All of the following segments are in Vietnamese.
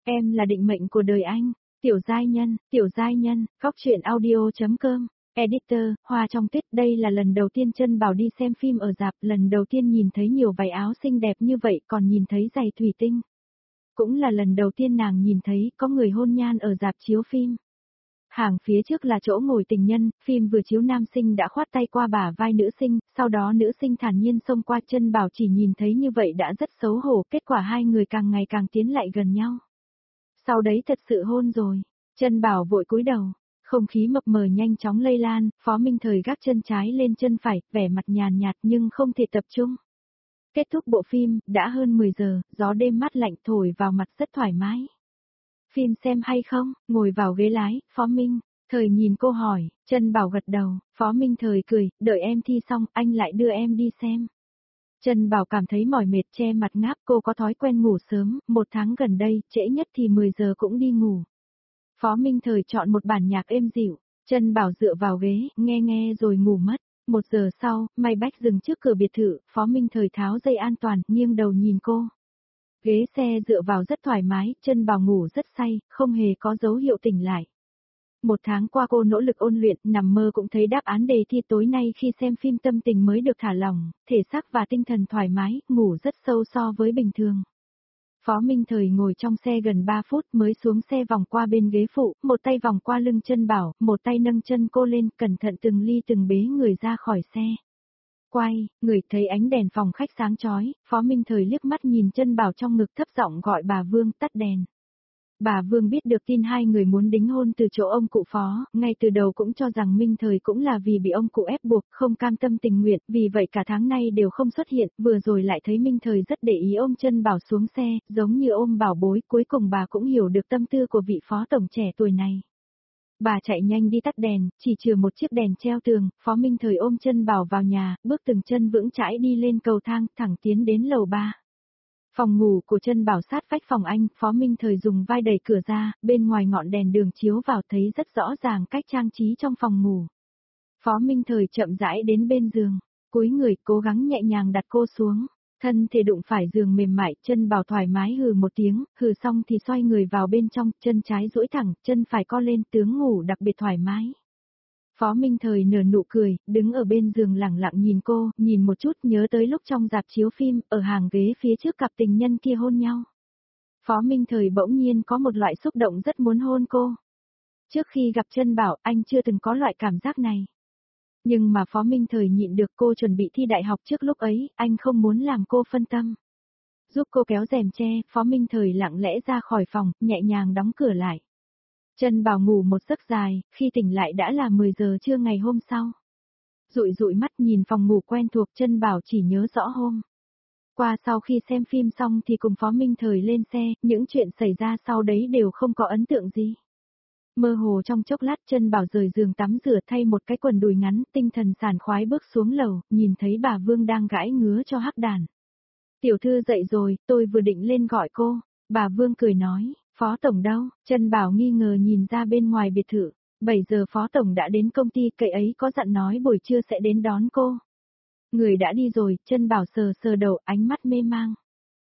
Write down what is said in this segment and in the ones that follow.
Em là định mệnh của đời anh. Tiểu giai nhân, góc truyện audio.com. Editor, Hoa trong Tuyết. Đây là lần đầu tiên Chân Bảo đi xem phim ở rạp, lần đầu tiên nhìn thấy nhiều váy áo xinh đẹp như vậy, còn nhìn thấy giày thủy tinh. Cũng là lần đầu tiên nàng nhìn thấy có người hôn nhan ở rạp chiếu phim. Hàng phía trước là chỗ ngồi tình nhân, phim vừa chiếu nam sinh đã khoát tay qua bả vai nữ sinh, sau đó nữ sinh thản nhiên xông qua. Chân Bảo chỉ nhìn thấy như vậy đã rất xấu hổ, kết quả hai người càng ngày càng tiến lại gần nhau. Sau đấy thật sự hôn rồi. Chân Bảo vội cúi đầu. Không khí mập mờ nhanh chóng lây lan, Phó Minh Thời gác chân trái lên chân phải, vẻ mặt nhàn nhạt nhưng không thể tập trung. Kết thúc bộ phim, đã hơn 10 giờ, gió đêm mát lạnh thổi vào mặt rất thoải mái. Phim xem hay không? Ngồi vào ghế lái, Phó Minh Thời nhìn cô hỏi. Chân Bảo gật đầu, Phó Minh Thời cười, đợi em thi xong, anh lại đưa em đi xem. Chân Bảo cảm thấy mỏi mệt che mặt ngáp, cô có thói quen ngủ sớm, một tháng gần đây, trễ nhất thì 10 giờ cũng đi ngủ. Phó Minh Thời chọn một bản nhạc êm dịu, Chân Bảo dựa vào ghế, nghe nghe rồi ngủ mất. 1 giờ sau, Maybach dừng trước cửa biệt thự, Phó Minh Thời tháo dây an toàn, nghiêng đầu nhìn cô. Ghế xe dựa vào rất thoải mái, Chân Bảo ngủ rất say, không hề có dấu hiệu tỉnh lại. 1 tháng qua cô nỗ lực ôn luyện, nằm mơ cũng thấy đáp án đề thi, tối nay khi xem phim tâm tình mới được thả lỏng, thể xác và tinh thần thoải mái, ngủ rất sâu so với bình thường. Phó Minh Thời ngồi trong xe gần 3 phút mới xuống xe, vòng qua bên ghế phụ, một tay vòng qua lưng Chân Bảo, một tay nâng chân cô lên, cẩn thận từng ly từng bế người ra khỏi xe. Quay, người thấy ánh đèn phòng khách sáng chói, Phó Minh Thời liếc mắt nhìn Chân Bảo trong ngực, thấp giọng gọi bà Vương tắt đèn. Bà Vương biết được tin hai người muốn đính hôn từ chỗ ông cụ Phó, ngay từ đầu cũng cho rằng Minh Thời cũng là vì bị ông cụ ép buộc, không cam tâm tình nguyện, vì vậy cả tháng nay đều không xuất hiện, vừa rồi lại thấy Minh Thời rất để ý ôm Chân Bảo xuống xe, giống như ôm bảo bối, cuối cùng bà cũng hiểu được tâm tư của vị Phó Tổng trẻ tuổi này. Bà chạy nhanh đi tắt đèn, chỉ trừ một chiếc đèn treo tường, Phó Minh Thời ôm Chân Bảo vào nhà, bước từng chân vững chãi đi lên cầu thang, thẳng tiến đến lầu 3. Phòng ngủ của Chân Bảo sát vách phòng anh, Phó Minh Thời dùng vai đẩy cửa ra, bên ngoài ngọn đèn đường chiếu vào thấy rất rõ ràng cách trang trí trong phòng ngủ. Phó Minh Thời chậm rãi đến bên giường, cúi người cố gắng nhẹ nhàng đặt cô xuống, thân thể đụng phải giường mềm mại. Chân Bảo thoải mái hừ một tiếng, hừ xong thì xoay người vào bên trong, chân trái duỗi thẳng, chân phải co lên, tướng ngủ đặc biệt thoải mái. Phó Minh Thời nở nụ cười, đứng ở bên giường lẳng lặng nhìn cô, nhìn một chút nhớ tới lúc trong rạp chiếu phim, ở hàng ghế phía trước cặp tình nhân kia hôn nhau. Phó Minh Thời bỗng nhiên có một loại xúc động rất muốn hôn cô. Trước khi gặp Chân Bảo, anh chưa từng có loại cảm giác này. Nhưng mà Phó Minh Thời nhịn được, cô chuẩn bị thi đại học trước lúc ấy, anh không muốn làm cô phân tâm. Giúp cô kéo rèm che, Phó Minh Thời lặng lẽ ra khỏi phòng, nhẹ nhàng đóng cửa lại. Chân Bảo ngủ một giấc dài, khi tỉnh lại đã là 10 giờ trưa ngày hôm sau. Dụi dụi mắt nhìn phòng ngủ quen thuộc, Chân Bảo chỉ nhớ rõ hôm qua sau khi xem phim xong thì cùng Phó Minh Thời lên xe, những chuyện xảy ra sau đấy đều không có ấn tượng gì. Mơ hồ trong chốc lát, Chân Bảo rời giường tắm rửa, thay một cái quần đùi ngắn, tinh thần sảng khoái bước xuống lầu, nhìn thấy bà Vương đang gãi ngứa cho hắc đàn. Tiểu thư dậy rồi, tôi vừa định lên gọi cô. Bà Vương cười nói, Phó Tổng đâu? Chân Bảo nghi ngờ nhìn ra bên ngoài biệt thự. 7 giờ Phó Tổng đã đến công ty, cậy ấy có dặn nói buổi trưa sẽ đến đón cô. Người đã đi rồi. Chân Bảo sờ sờ đầu, ánh mắt mê mang.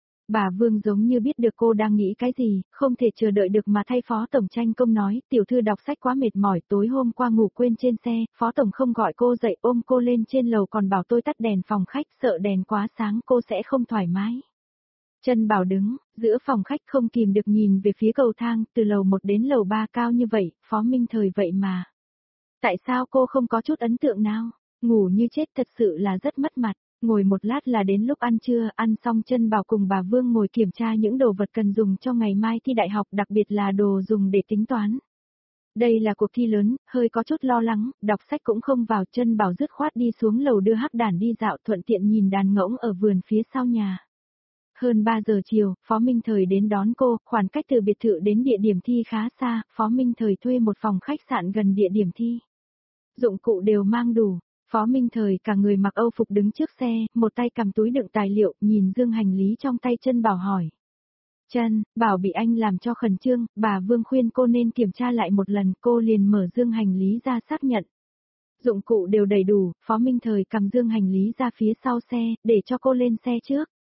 Bà Vương giống như biết được cô đang nghĩ cái gì, không thể chờ đợi được mà thay Phó Tổng tranh công nói, tiểu thư đọc sách quá mệt mỏi, tối hôm qua ngủ quên trên xe, Phó Tổng không gọi cô dậy, ôm cô lên trên lầu còn bảo tôi tắt đèn phòng khách, sợ đèn quá sáng cô sẽ không thoải mái. Chân Bảo đứng giữa phòng khách không kìm được nhìn về phía cầu thang, từ lầu 1 đến lầu 3 cao như vậy, Phó Minh Thời vậy mà. Tại sao cô không có chút ấn tượng nào? Ngủ như chết thật sự là rất mất mặt. Ngồi một lát là đến lúc ăn trưa, ăn xong Chân Bảo cùng bà Vương ngồi kiểm tra những đồ vật cần dùng cho ngày mai thi đại học, đặc biệt là đồ dùng để tính toán. Đây là cuộc thi lớn, hơi có chút lo lắng, đọc sách cũng không vào. Chân Bảo dứt khoát đi xuống lầu đưa hắc đàn đi dạo, thuận tiện nhìn đàn ngỗng ở vườn phía sau nhà. Hơn 3 giờ chiều, Phó Minh Thời đến đón cô, khoảng cách từ biệt thự đến địa điểm thi khá xa, Phó Minh Thời thuê một phòng khách sạn gần địa điểm thi. Dụng cụ đều mang đủ. Phó Minh Thời cả người mặc Âu phục đứng trước xe, một tay cầm túi đựng tài liệu, nhìn dương hành lý trong tay. Chân Bảo hỏi. Chân, Bảo bị anh làm cho khẩn trương, bà Vương khuyên cô nên kiểm tra lại một lần, cô liền mở dương hành lý ra xác nhận. Dụng cụ đều đầy đủ, Phó Minh Thời cầm dương hành lý ra phía sau xe, để cho cô lên xe trước.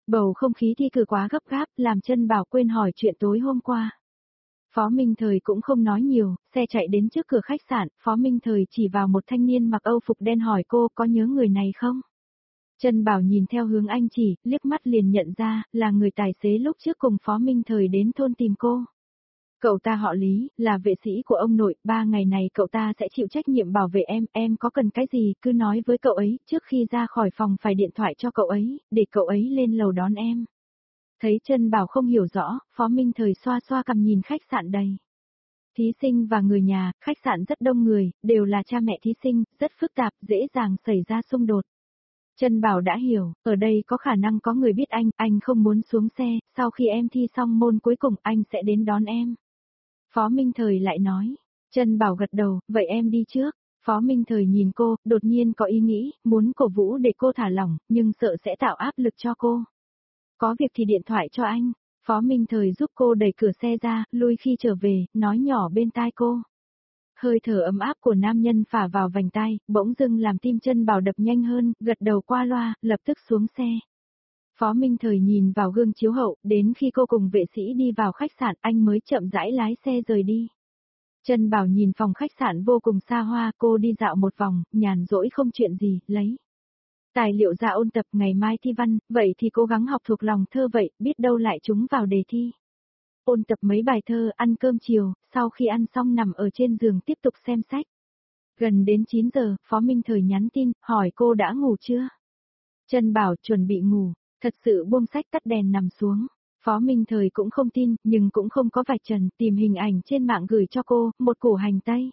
Bầu không khí thi cử quá gấp gáp, làm Trân Bảo quên hỏi chuyện tối hôm qua. Phó Minh Thời cũng không nói nhiều, xe chạy đến trước cửa khách sạn, Phó Minh Thời chỉ vào một thanh niên mặc âu phục đen hỏi cô có nhớ người này không? Trân Bảo nhìn theo hướng anh chỉ, liếc mắt liền nhận ra, là người tài xế lúc trước cùng Phó Minh Thời đến thôn tìm cô. Cậu ta họ Lý, là vệ sĩ của ông nội, 3 ngày này cậu ta sẽ chịu trách nhiệm bảo vệ em có cần cái gì cứ nói với cậu ấy, trước khi ra khỏi phòng phải điện thoại cho cậu ấy, để cậu ấy lên lầu đón em. Thấy Trân Bảo không hiểu rõ, Phó Minh Thời xoa xoa cằm nhìn khách sạn đầy. Thí sinh và người nhà, khách sạn rất đông người, đều là cha mẹ thí sinh, rất phức tạp, dễ dàng xảy ra xung đột. Trân Bảo đã hiểu, ở đây có khả năng có người biết anh không muốn xuống xe, sau khi em thi xong môn cuối cùng anh sẽ đến đón em. Phó Minh Thời lại nói, Trân Bảo gật đầu, vậy em đi trước. Phó Minh Thời nhìn cô, đột nhiên có ý nghĩ, muốn cổ vũ để cô thả lỏng, nhưng sợ sẽ tạo áp lực cho cô. Có việc thì điện thoại cho anh. Phó Minh Thời giúp cô đẩy cửa xe ra, lui khi trở về, nói nhỏ bên tai cô. Hơi thở ấm áp của nam nhân phả vào vành tai, bỗng dưng làm tim Trân Bảo đập nhanh hơn, gật đầu qua loa, lập tức xuống xe. Phó Minh Thời nhìn vào gương chiếu hậu, đến khi cô cùng vệ sĩ đi vào khách sạn anh mới chậm rãi lái xe rời đi. Trân Bảo nhìn phòng khách sạn vô cùng xa hoa, cô đi dạo một vòng, nhàn rỗi không chuyện gì, lấy tài liệu ra ôn tập ngày mai thi văn, vậy thì cố gắng học thuộc lòng thơ vậy, biết đâu lại trúng vào đề thi. Ôn tập mấy bài thơ, ăn cơm chiều, sau khi ăn xong nằm ở trên giường tiếp tục xem sách. Gần đến 9 giờ, Phó Minh Thời nhắn tin, hỏi cô đã ngủ chưa? Trân Bảo chuẩn bị ngủ, thật sự buông sách tắt đèn nằm xuống. Phó Minh Thời cũng không tin, nhưng cũng không có vạch trần, tìm hình ảnh trên mạng gửi cho cô, một củ hành tây.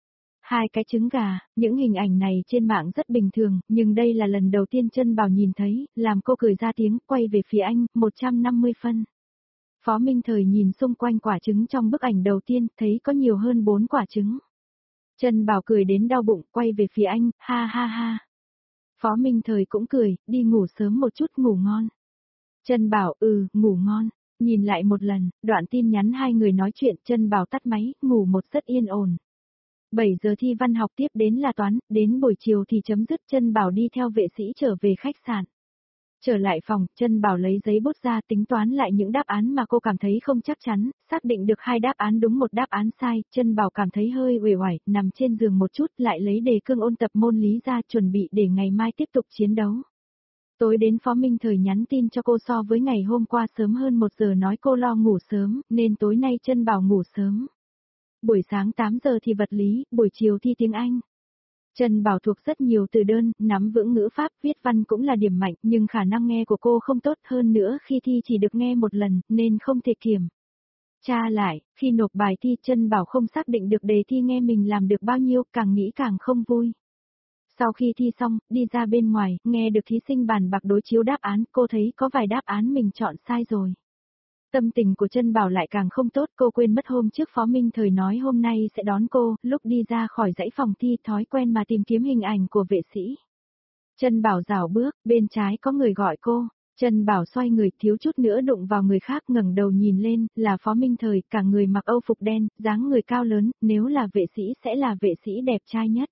2 cái trứng gà, những hình ảnh này trên mạng rất bình thường, nhưng đây là lần đầu tiên Trân Bảo nhìn thấy, làm cô cười ra tiếng, quay về phía anh, 150 phân. Phó Minh Thời nhìn xung quanh quả trứng trong bức ảnh đầu tiên, thấy có nhiều hơn 4 quả trứng. Trân Bảo cười đến đau bụng, quay về phía anh, ha ha ha. Phó Minh Thời cũng cười, đi ngủ sớm một chút ngủ ngon. Trân Bảo, ngủ ngon. Nhìn lại một lần, đoạn tin nhắn hai người nói chuyện, Trân Bảo tắt máy, ngủ một giấc yên ổn. 7 giờ thi văn học tiếp đến là toán, đến buổi chiều thì chấm dứt. Trân Bảo đi theo vệ sĩ trở về khách sạn. Trở lại phòng, Trân Bảo lấy giấy bút ra tính toán lại những đáp án mà cô cảm thấy không chắc chắn, xác định được 2 đáp án đúng một đáp án sai, Trân Bảo cảm thấy hơi uể oải, nằm trên giường một chút lại lấy đề cương ôn tập môn lý ra chuẩn bị để ngày mai tiếp tục chiến đấu. Tối đến Phó Minh Thời nhắn tin cho cô so với ngày hôm qua sớm hơn 1 giờ nói cô lo ngủ sớm, nên tối nay Trân Bảo ngủ sớm. Buổi sáng 8 giờ thì vật lý, buổi chiều thi tiếng Anh. Trân Bảo thuộc rất nhiều từ đơn, nắm vững ngữ pháp, viết văn cũng là điểm mạnh, nhưng khả năng nghe của cô không tốt hơn nữa khi thi chỉ được nghe một lần, nên không thể kiểm tra lại, khi nộp bài thi Trân Bảo không xác định được đề thi nghe mình làm được bao nhiêu, càng nghĩ càng không vui. Sau khi thi xong, đi ra bên ngoài, nghe được thí sinh bàn bạc đối chiếu đáp án, cô thấy có vài đáp án mình chọn sai rồi. Tâm tình của Trân Bảo lại càng không tốt, cô quên mất hôm trước Phó Minh Thời nói hôm nay sẽ đón cô, lúc đi ra khỏi dãy phòng thi thói quen mà tìm kiếm hình ảnh của vệ sĩ. Trân Bảo rảo bước, bên trái có người gọi cô. Trân Bảo xoay người thiếu chút nữa đụng vào người khác ngẩng đầu nhìn lên, là Phó Minh Thời, cả người mặc âu phục đen, dáng người cao lớn, nếu là vệ sĩ sẽ là vệ sĩ đẹp trai nhất.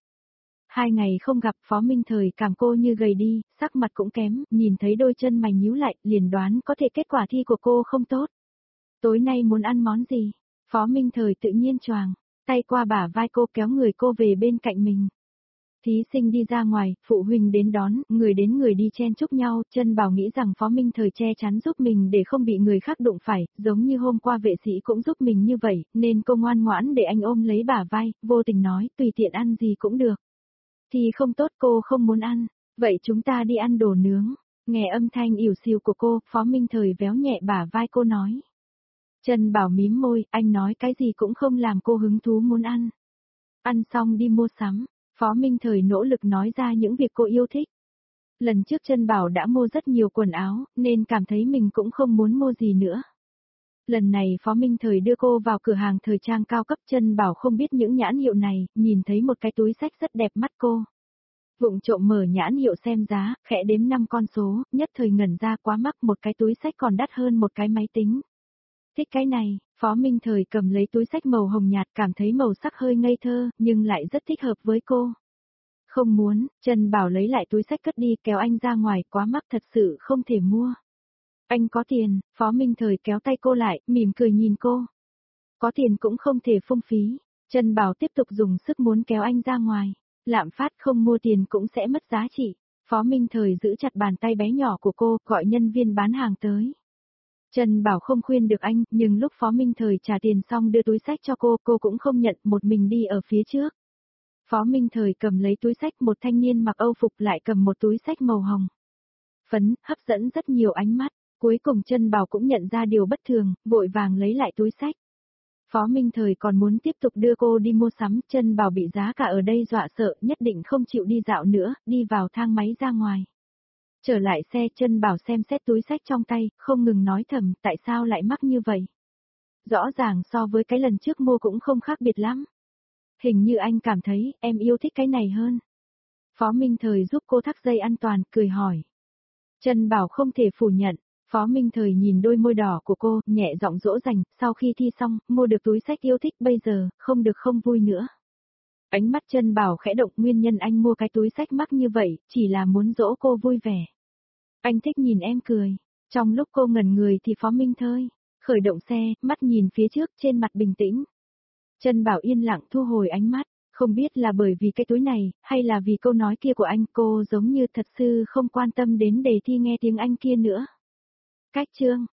2 ngày không gặp Phó Minh Thời cảm cô như gầy đi, sắc mặt cũng kém, nhìn thấy đôi chân mày nhíu lại, liền đoán có thể kết quả thi của cô không tốt. Tối nay muốn ăn món gì? Phó Minh Thời tự nhiên choàng tay qua bả vai cô kéo người cô về bên cạnh mình. Thí sinh đi ra ngoài, phụ huynh đến đón, người đến người đi chen chúc nhau, Trân Bảo nghĩ rằng Phó Minh Thời che chắn giúp mình để không bị người khác đụng phải, giống như hôm qua vệ sĩ cũng giúp mình như vậy, nên cô ngoan ngoãn để anh ôm lấy bả vai, vô tình nói, tùy tiện ăn gì cũng được. Thì không tốt cô không muốn ăn, vậy chúng ta đi ăn đồ nướng. Nghe âm thanh ỉu xìu của cô, Phó Minh Thời véo nhẹ bả vai cô nói. Trân Bảo mím môi, anh nói cái gì cũng không làm cô hứng thú muốn ăn. Ăn xong đi mua sắm, Phó Minh Thời nỗ lực nói ra những việc cô yêu thích. Lần trước Trân Bảo đã mua rất nhiều quần áo, nên cảm thấy mình cũng không muốn mua gì nữa. Lần này Phó Minh Thời đưa cô vào cửa hàng thời trang cao cấp, Trân Bảo không biết những nhãn hiệu này, nhìn thấy một cái túi xách rất đẹp mắt cô. Vụng trộm mở nhãn hiệu xem giá, khẽ đếm 5 con số, nhất thời ngẩn ra quá mắc, một cái túi xách còn đắt hơn một cái máy tính. Thích cái này, Phó Minh Thời cầm lấy túi xách màu hồng nhạt cảm thấy màu sắc hơi ngây thơ, nhưng lại rất thích hợp với cô. Không muốn, Trân Bảo lấy lại túi xách cất đi kéo anh ra ngoài, quá mắc thật sự không thể mua. Anh có tiền, Phó Minh Thời kéo tay cô lại, mỉm cười nhìn cô. Có tiền cũng không thể phung phí. Trân Bảo tiếp tục dùng sức muốn kéo anh ra ngoài. Lạm phát không mua tiền cũng sẽ mất giá trị. Phó Minh Thời giữ chặt bàn tay bé nhỏ của cô, gọi nhân viên bán hàng tới. Trân Bảo không khuyên được anh, nhưng lúc Phó Minh Thời trả tiền xong đưa túi xách cho cô cũng không nhận, một mình đi ở phía trước. Phó Minh Thời cầm lấy túi xách, một thanh niên mặc Âu phục lại cầm một túi xách màu hồng phấn, hấp dẫn rất nhiều ánh mắt. Cuối cùng Trân Bảo cũng nhận ra điều bất thường, vội vàng lấy lại túi xách. Phó Minh Thời còn muốn tiếp tục đưa cô đi mua sắm, Trân Bảo bị giá cả ở đây dọa sợ, nhất định không chịu đi dạo nữa, đi vào thang máy ra ngoài. Trở lại xe, Trân Bảo xem xét túi xách trong tay, không ngừng nói thầm, tại sao lại mắc như vậy? Rõ ràng so với cái lần trước mua cũng không khác biệt lắm. Hình như anh cảm thấy, em yêu thích cái này hơn. Phó Minh Thời giúp cô thắt dây an toàn, cười hỏi. Trân Bảo không thể phủ nhận. Phó Minh Thời nhìn đôi môi đỏ của cô, nhẹ giọng dỗ dành, sau khi thi xong, mua được túi xách yêu thích bây giờ, không được không vui nữa. Ánh mắt Trân Bảo khẽ động, nguyên nhân anh mua cái túi xách mắc như vậy, chỉ là muốn dỗ cô vui vẻ. Anh thích nhìn em cười. Trong lúc cô ngẩn người thì Phó Minh Thời khởi động xe, mắt nhìn phía trước, trên mặt bình tĩnh. Trân Bảo yên lặng thu hồi ánh mắt, không biết là bởi vì cái túi này, hay là vì câu nói kia của anh, cô giống như thật sự không quan tâm đến đề thi nghe tiếng Anh kia nữa. Cách chương